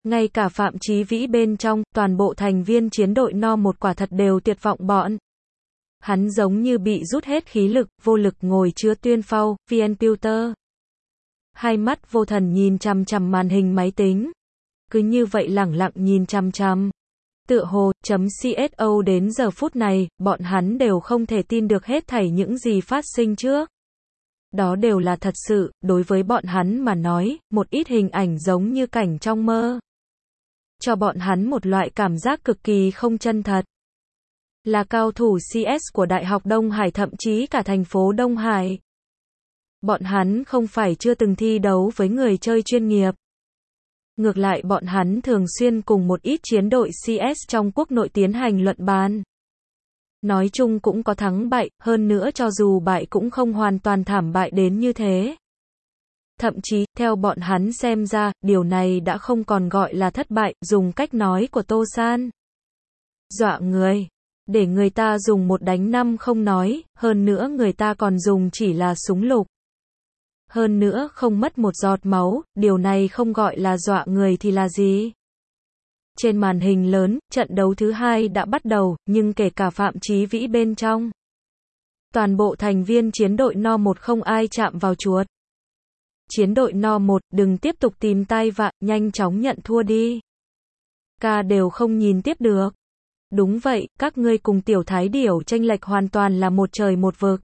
Ngay cả Phạm Chí Vĩ bên trong, toàn bộ thành viên chiến đội No 1 quả thật đều tuyệt vọng bọn. Hắn giống như bị rút hết khí lực, vô lực ngồi chứa tuyên phao, VNPuter. Hai mắt vô thần nhìn chằm chằm màn hình máy tính. Cứ như vậy lẳng lặng nhìn chằm chằm. Tựa hồ, .CSO đến giờ phút này, bọn hắn đều không thể tin được hết thảy những gì phát sinh trước. Đó đều là thật sự, đối với bọn hắn mà nói, một ít hình ảnh giống như cảnh trong mơ. Cho bọn hắn một loại cảm giác cực kỳ không chân thật. Là cao thủ CS của Đại học Đông Hải, thậm chí cả thành phố Đông Hải. Bọn hắn không phải chưa từng thi đấu với người chơi chuyên nghiệp. Ngược lại bọn hắn thường xuyên cùng một ít chiến đội CS trong quốc nội tiến hành luận bàn. Nói chung cũng có thắng bại, hơn nữa cho dù bại cũng không hoàn toàn thảm bại đến như thế. Thậm chí, theo bọn hắn xem ra, điều này đã không còn gọi là thất bại, dùng cách nói của Tô San. Dọa người. Để người ta dùng 1 đánh 5 không nói, hơn nữa người ta còn dùng chỉ là súng lục. Hơn nữa không mất một giọt máu, điều này không gọi là dọa người thì là gì? Trên màn hình lớn, trận đấu thứ 2 đã bắt đầu, nhưng kể cả Phạm Chí Vĩ bên trong. Toàn bộ thành viên chiến đội No 1 không ai chạm vào chuột. Chiến đội No 1, đừng tiếp tục tìm tai vạ, nhanh chóng nhận thua đi. Ca đều không nhìn tiếp được. Đúng vậy, các ngươi cùng Tiểu Thái Điểu chênh lệch hoàn toàn là một trời một vực.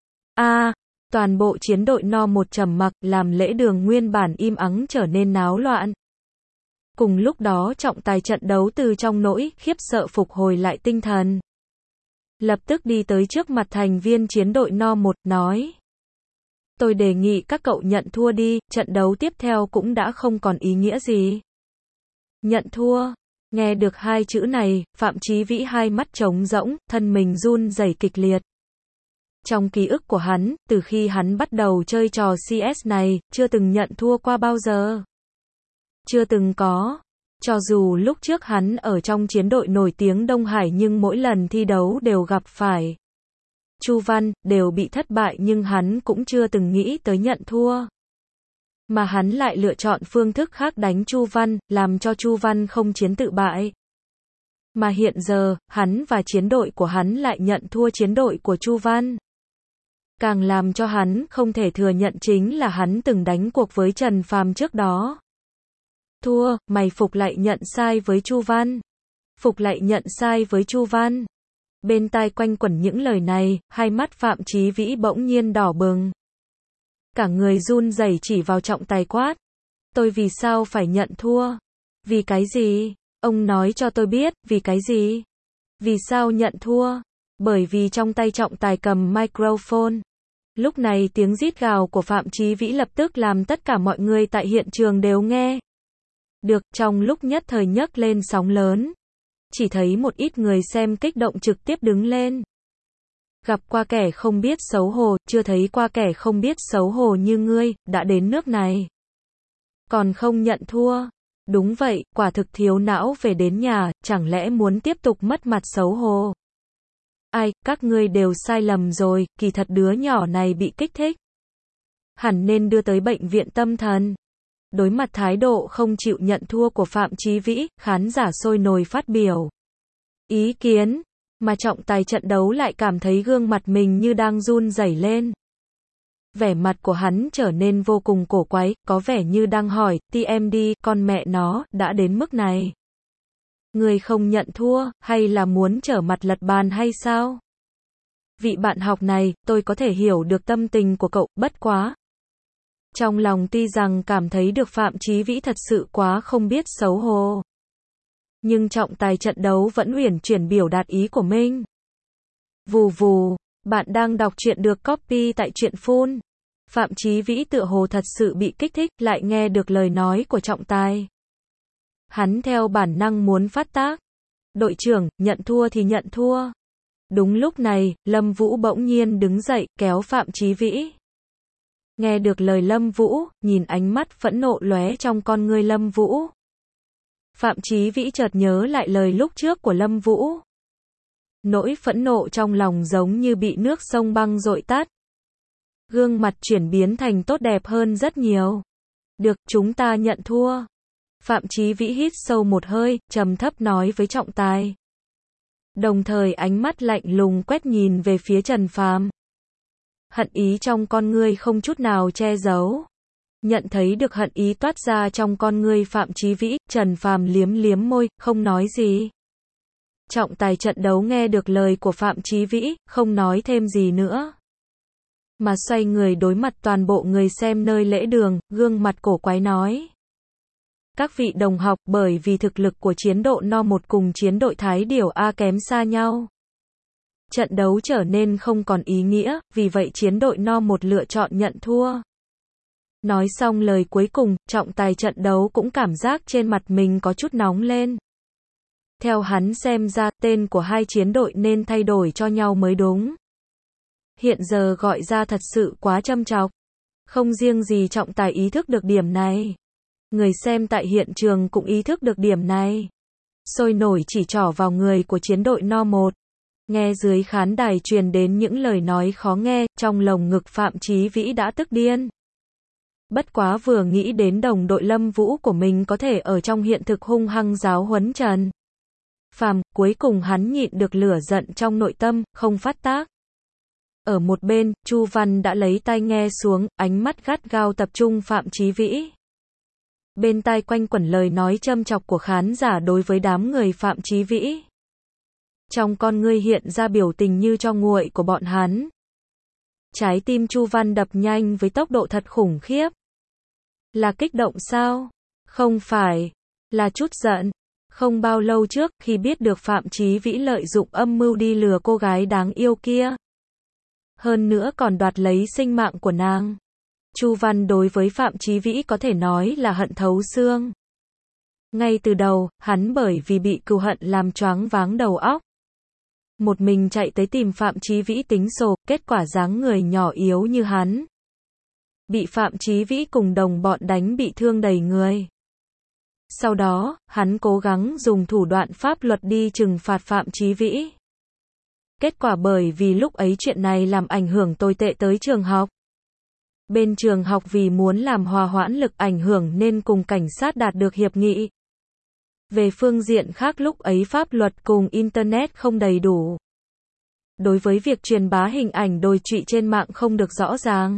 Toàn bộ chiến đội No 1 trầm mặc, làm lễ đường nguyên bản im ắng trở nên náo loạn. Cùng lúc đó trọng tài trận đấu từ trong nỗi khiếp sợ phục hồi lại tinh thần. Lập tức đi tới trước mặt thành viên chiến đội No 1, nói. Tôi đề nghị các cậu nhận thua đi, trận đấu tiếp theo cũng đã không còn ý nghĩa gì. Nhận thua. Nghe được hai chữ này, Phạm Chí Vĩ hai mắt trống rỗng, thân mình run rẩy kịch liệt. Trong ký ức của hắn, từ khi hắn bắt đầu chơi trò CS này, chưa từng nhận thua qua bao giờ. Chưa từng có. Cho dù lúc trước hắn ở trong chiến đội nổi tiếng Đông Hải nhưng mỗi lần thi đấu đều gặp phải Chu Văn, đều bị thất bại nhưng hắn cũng chưa từng nghĩ tới nhận thua. Mà hắn lại lựa chọn phương thức khác đánh Chu Văn, làm cho Chu Văn không chiến tự bại. Mà hiện giờ, hắn và chiến đội của hắn lại nhận thua chiến đội của Chu Văn. Càng làm cho hắn không thể thừa nhận chính là hắn từng đánh cuộc với Trần Phàm trước đó. Thua, mày phục lại nhận sai với Chu Văn. Phục lại nhận sai với Chu Văn. Bên tai quanh quẩn những lời này, hai mắt Phạm Chí Vĩ bỗng nhiên đỏ bừng. Cả người run rẩy chỉ vào trọng tài quát. Tôi vì sao phải nhận thua? Vì cái gì? Ông nói cho tôi biết, vì cái gì? Vì sao nhận thua? Bởi vì trong tay trọng tài cầm microphone. Lúc này tiếng rít gào của Phạm Chí Vĩ lập tức làm tất cả mọi người tại hiện trường đều nghe được, trong lúc nhất thời nhấc lên sóng lớn. Chỉ thấy một ít người xem kích động trực tiếp đứng lên. Gặp qua kẻ không biết xấu hổ, chưa thấy qua kẻ không biết xấu hổ như ngươi, đã đến nước này. Còn không nhận thua. Đúng vậy, quả thực thiếu não về đến nhà, chẳng lẽ muốn tiếp tục mất mặt xấu hổ. Ai, các ngươi đều sai lầm rồi, kỳ thật đứa nhỏ này bị kích thích. Hẳn nên đưa tới bệnh viện tâm thần. Đối mặt thái độ không chịu nhận thua của Phạm Chí Vĩ, khán giả sôi nổi phát biểu ý kiến, mà trọng tài trận đấu lại cảm thấy gương mặt mình như đang run rẩy lên. Vẻ mặt của hắn trở nên vô cùng cổ quái, có vẻ như đang hỏi, TMD, con mẹ nó, đã đến mức này. Người không nhận thua, hay là muốn trở mặt lật bàn hay sao? Vị bạn học này, tôi có thể hiểu được tâm tình của cậu, bất quá. Trong lòng tuy rằng cảm thấy được Phạm Chí Vĩ thật sự quá không biết xấu hổ. Nhưng trọng tài trận đấu vẫn uyển chuyển biểu đạt ý của mình. Vù vù, bạn đang đọc truyện được copy tại truyện phun. Phạm Chí Vĩ tựa hồ thật sự bị kích thích, lại nghe được lời nói của trọng tài. Hắn theo bản năng muốn phát tác. Đội trưởng, nhận thua thì nhận thua. Đúng lúc này, Lâm Vũ bỗng nhiên đứng dậy, kéo Phạm Chí Vĩ. Nghe được lời Lâm Vũ, nhìn ánh mắt phẫn nộ lóe trong con ngươi Lâm Vũ. Phạm Chí Vĩ chợt nhớ lại lời lúc trước của Lâm Vũ. Nỗi phẫn nộ trong lòng giống như bị nước sông băng dội tát. Gương mặt chuyển biến thành tốt đẹp hơn rất nhiều. Được, chúng ta nhận thua. Phạm Chí Vĩ hít sâu một hơi, trầm thấp nói với trọng tài. Đồng thời ánh mắt lạnh lùng quét nhìn về phía Trần Phàm. Hận ý trong con ngươi không chút nào che giấu. Nhận thấy được hận ý toát ra trong con ngươi Phạm Chí Vĩ, Trần Phàm liếm liếm môi, không nói gì. Trọng tài trận đấu nghe được lời của Phạm Chí Vĩ, không nói thêm gì nữa. Mà xoay người đối mặt toàn bộ người xem nơi lễ đường, gương mặt cổ quái nói. Các vị đồng học, bởi vì thực lực của chiến đội No 1 cùng chiến đội Thái Điểu A kém xa nhau. Trận đấu trở nên không còn ý nghĩa, vì vậy chiến đội No 1 lựa chọn nhận thua. Nói xong lời cuối cùng, trọng tài trận đấu cũng cảm giác trên mặt mình có chút nóng lên. Theo hắn xem ra, tên của hai chiến đội nên thay đổi cho nhau mới đúng. Hiện giờ gọi ra thật sự quá châm chọc. Không riêng gì trọng tài ý thức được điểm này. Người xem tại hiện trường cũng ý thức được điểm này. Sôi nổi chỉ trỏ vào người của chiến đội No 1. Nghe dưới khán đài truyền đến những lời nói khó nghe, trong lồng ngực Phạm Chí Vĩ đã tức điên. Bất quá vừa nghĩ đến đồng đội Lâm Vũ của mình có thể ở trong hiện thực hung hăng giáo huấn Trần Phàm, cuối cùng hắn nhịn được lửa giận trong nội tâm, không phát tác. Ở một bên, Chu Văn đã lấy tai nghe xuống, ánh mắt gắt gao tập trung Phạm Chí Vĩ. Bên tai quanh quẩn lời nói châm chọc của khán giả đối với đám người Phạm Chí Vĩ. Trong con ngươi hiện ra biểu tình như cho nguội của bọn hắn. Trái tim Chu Văn đập nhanh với tốc độ thật khủng khiếp. Là kích động sao? Không phải. Là chút giận. Không bao lâu trước, khi biết được Phạm Chí Vĩ lợi dụng âm mưu đi lừa cô gái đáng yêu kia. Hơn nữa còn đoạt lấy sinh mạng của nàng. Chu Văn đối với Phạm Chí Vĩ có thể nói là hận thấu xương. Ngay từ đầu, hắn bởi vì bị cừu hận làm choáng váng đầu óc. Một mình chạy tới tìm Phạm Chí Vĩ tính sổ, kết quả dáng người nhỏ yếu như hắn. Bị Phạm Chí Vĩ cùng đồng bọn đánh bị thương đầy người. Sau đó, hắn cố gắng dùng thủ đoạn pháp luật đi trừng phạt Phạm Chí Vĩ. Kết quả bởi vì lúc ấy chuyện này làm ảnh hưởng tồi tệ tới trường học. Bên trường học vì muốn làm hòa hoãn lực ảnh hưởng nên cùng cảnh sát đạt được hiệp nghị. Về phương diện khác lúc ấy pháp luật cùng Internet không đầy đủ. Đối với việc truyền bá hình ảnh đồi trụy trên mạng không được rõ ràng.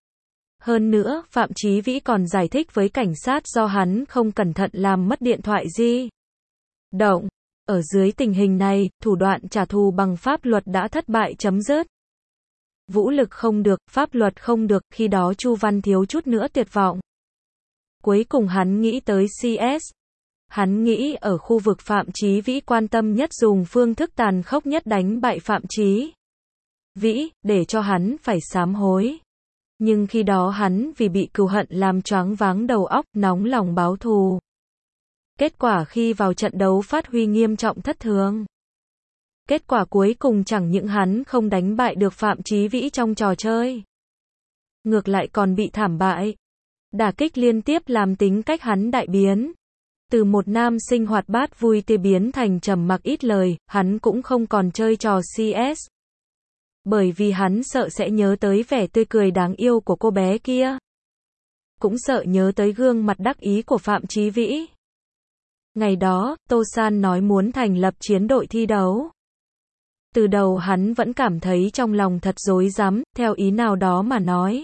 Hơn nữa, Phạm Chí Vĩ còn giải thích với cảnh sát do hắn không cẩn thận làm mất điện thoại di động. Ở dưới tình hình này, thủ đoạn trả thù bằng pháp luật đã thất bại chấm dứt. Vũ lực không được, pháp luật không được, khi đó Chu Văn thiếu chút nữa tuyệt vọng. Cuối cùng hắn nghĩ tới CS. Hắn nghĩ ở khu vực Phạm Chí Vĩ quan tâm nhất dùng phương thức tàn khốc nhất đánh bại Phạm Chí Vĩ, để cho hắn phải sám hối. Nhưng khi đó hắn vì bị cừu hận làm choáng váng đầu óc, nóng lòng báo thù. Kết quả khi vào trận đấu phát huy nghiêm trọng thất thường. Kết quả cuối cùng chẳng những hắn không đánh bại được Phạm Chí Vĩ trong trò chơi. Ngược lại còn bị thảm bại. Đả kích liên tiếp làm tính cách hắn đại biến. Từ một nam sinh hoạt bát vui tươi biến thành trầm mặc ít lời, hắn cũng không còn chơi trò CS. Bởi vì hắn sợ sẽ nhớ tới vẻ tươi cười đáng yêu của cô bé kia. Cũng sợ nhớ tới gương mặt đắc ý của Phạm Chí Vĩ. Ngày đó, Tô San nói muốn thành lập chiến đội thi đấu. Từ đầu hắn vẫn cảm thấy trong lòng thật rối rắm, theo ý nào đó mà nói.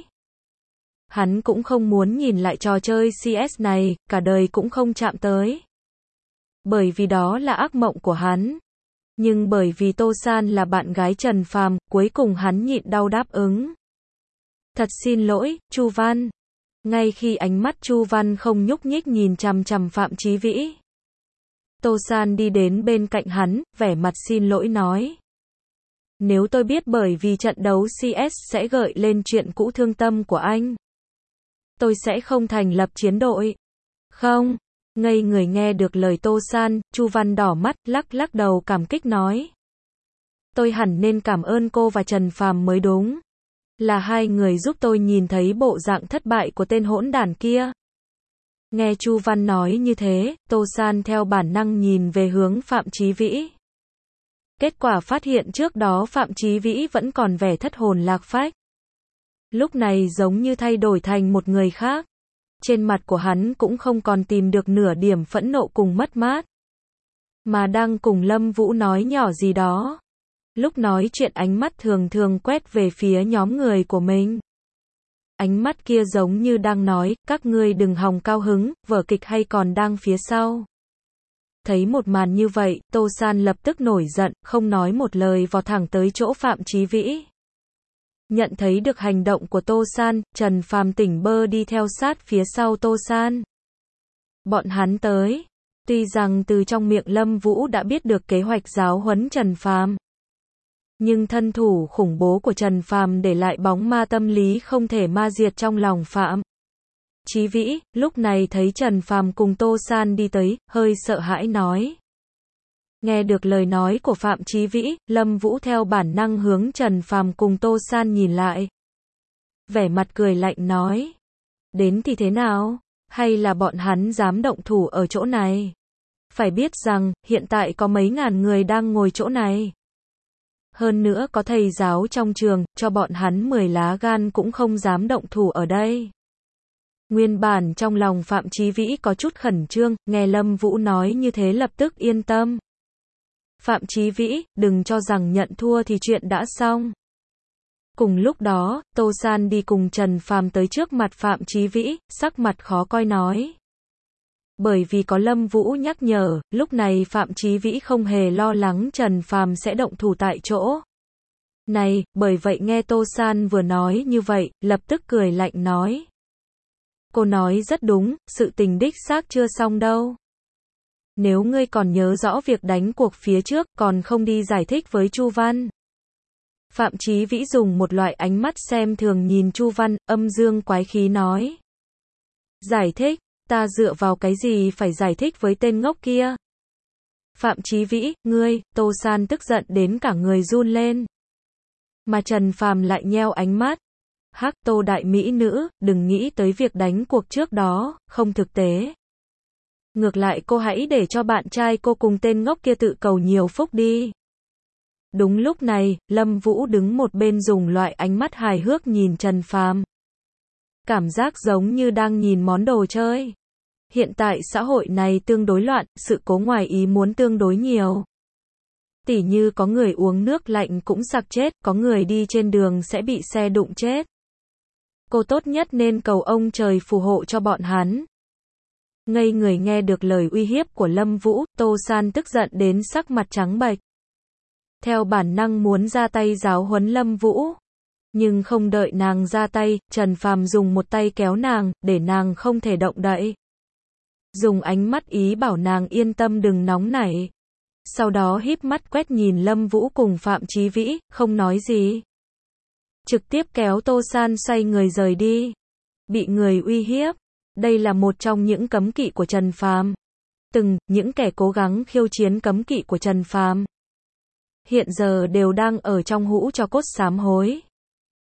Hắn cũng không muốn nhìn lại trò chơi CS này, cả đời cũng không chạm tới. Bởi vì đó là ác mộng của hắn. Nhưng bởi vì Tô San là bạn gái Trần Phàm, cuối cùng hắn nhịn đau đáp ứng. Thật xin lỗi, Chu Văn. Ngay khi ánh mắt Chu Văn không nhúc nhích nhìn chằm chằm Phạm Chí Vĩ. Tô San đi đến bên cạnh hắn, vẻ mặt xin lỗi nói. Nếu tôi biết bởi vì trận đấu CS sẽ gợi lên chuyện cũ thương tâm của anh, tôi sẽ không thành lập chiến đội. Không. Ngây người nghe được lời Tô San, Chu Văn đỏ mắt, lắc lắc đầu cảm kích nói. Tôi hẳn nên cảm ơn cô và Trần Phàm mới đúng. Là hai người giúp tôi nhìn thấy bộ dạng thất bại của tên hỗn đản kia. Nghe Chu Văn nói như thế, Tô San theo bản năng nhìn về hướng Phạm Chí Vĩ. Kết quả phát hiện trước đó Phạm Chí Vĩ vẫn còn vẻ thất hồn lạc phách. Lúc này giống như thay đổi thành một người khác. Trên mặt của hắn cũng không còn tìm được nửa điểm phẫn nộ cùng mất mát, mà đang cùng Lâm Vũ nói nhỏ gì đó. Lúc nói chuyện ánh mắt thường thường quét về phía nhóm người của mình. Ánh mắt kia giống như đang nói, các ngươi đừng hòng cao hứng, vở kịch hay còn đang phía sau. Thấy một màn như vậy, Tô San lập tức nổi giận, không nói một lời vọt thẳng tới chỗ Phạm Chí Vĩ. Nhận thấy được hành động của Tô San, Trần Phàm tỉnh bơ đi theo sát phía sau Tô San. Bọn hắn tới. Tuy rằng từ trong miệng Lâm Vũ đã biết được kế hoạch giáo huấn Trần Phàm, nhưng thân thủ khủng bố của Trần Phàm để lại bóng ma tâm lý không thể ma diệt trong lòng Phạm Chí Vĩ. Lúc này thấy Trần Phàm cùng Tô San đi tới, hơi sợ hãi nói. Nghe được lời nói của Phạm Chí Vĩ, Lâm Vũ theo bản năng hướng Trần Phàm cùng Tô San nhìn lại. Vẻ mặt cười lạnh nói. Đến thì thế nào? Hay là bọn hắn dám động thủ ở chỗ này? Phải biết rằng, hiện tại có mấy ngàn người đang ngồi chỗ này. Hơn nữa có thầy giáo trong trường, cho bọn hắn 10 lá gan cũng không dám động thủ ở đây. Nguyên bản trong lòng Phạm Chí Vĩ có chút khẩn trương, nghe Lâm Vũ nói như thế lập tức yên tâm. Phạm Chí Vĩ, đừng cho rằng nhận thua thì chuyện đã xong. Cùng lúc đó, Tô San đi cùng Trần Phàm tới trước mặt Phạm Chí Vĩ, sắc mặt khó coi nói. Bởi vì có Lâm Vũ nhắc nhở, lúc này Phạm Chí Vĩ không hề lo lắng Trần Phàm sẽ động thủ tại chỗ. Này, bởi vậy nghe Tô San vừa nói như vậy, lập tức cười lạnh nói. Cô nói rất đúng, sự tình đích xác chưa xong đâu. Nếu ngươi còn nhớ rõ việc đánh cuộc phía trước, còn không đi giải thích với Chu Văn. Phạm Chí Vĩ dùng một loại ánh mắt xem thường nhìn Chu Văn, âm dương quái khí nói. Giải thích, ta dựa vào cái gì phải giải thích với tên ngốc kia? Phạm Chí Vĩ, ngươi, Tô San tức giận đến cả người run lên. Mà Trần Phàm lại nheo ánh mắt. Hắc, Tô đại mỹ nữ, đừng nghĩ tới việc đánh cuộc trước đó, không thực tế. Ngược lại cô hãy để cho bạn trai cô cùng tên ngốc kia tự cầu nhiều phúc đi. Đúng lúc này, Lâm Vũ đứng một bên dùng loại ánh mắt hài hước nhìn Trần Phàm. Cảm giác giống như đang nhìn món đồ chơi. Hiện tại xã hội này tương đối loạn, sự cố ngoài ý muốn tương đối nhiều. Tỉ như có người uống nước lạnh cũng sặc chết, có người đi trên đường sẽ bị xe đụng chết. Cô tốt nhất nên cầu ông trời phù hộ cho bọn hắn. Ngây người nghe được lời uy hiếp của Lâm Vũ, Tô San tức giận đến sắc mặt trắng bệch. Theo bản năng muốn ra tay giáo huấn Lâm Vũ. Nhưng không đợi nàng ra tay, Trần Phàm dùng một tay kéo nàng, để nàng không thể động đậy. Dùng ánh mắt ý bảo nàng yên tâm đừng nóng nảy. Sau đó híp mắt quét nhìn Lâm Vũ cùng Phạm Chí Vĩ, không nói gì. Trực tiếp kéo Tô San xoay người rời đi. Bị người uy hiếp. Đây là một trong những cấm kỵ của Trần Phàm. Những kẻ cố gắng khiêu chiến cấm kỵ của Trần Phàm hiện giờ đều đang ở trong hũ tro cốt sám hối.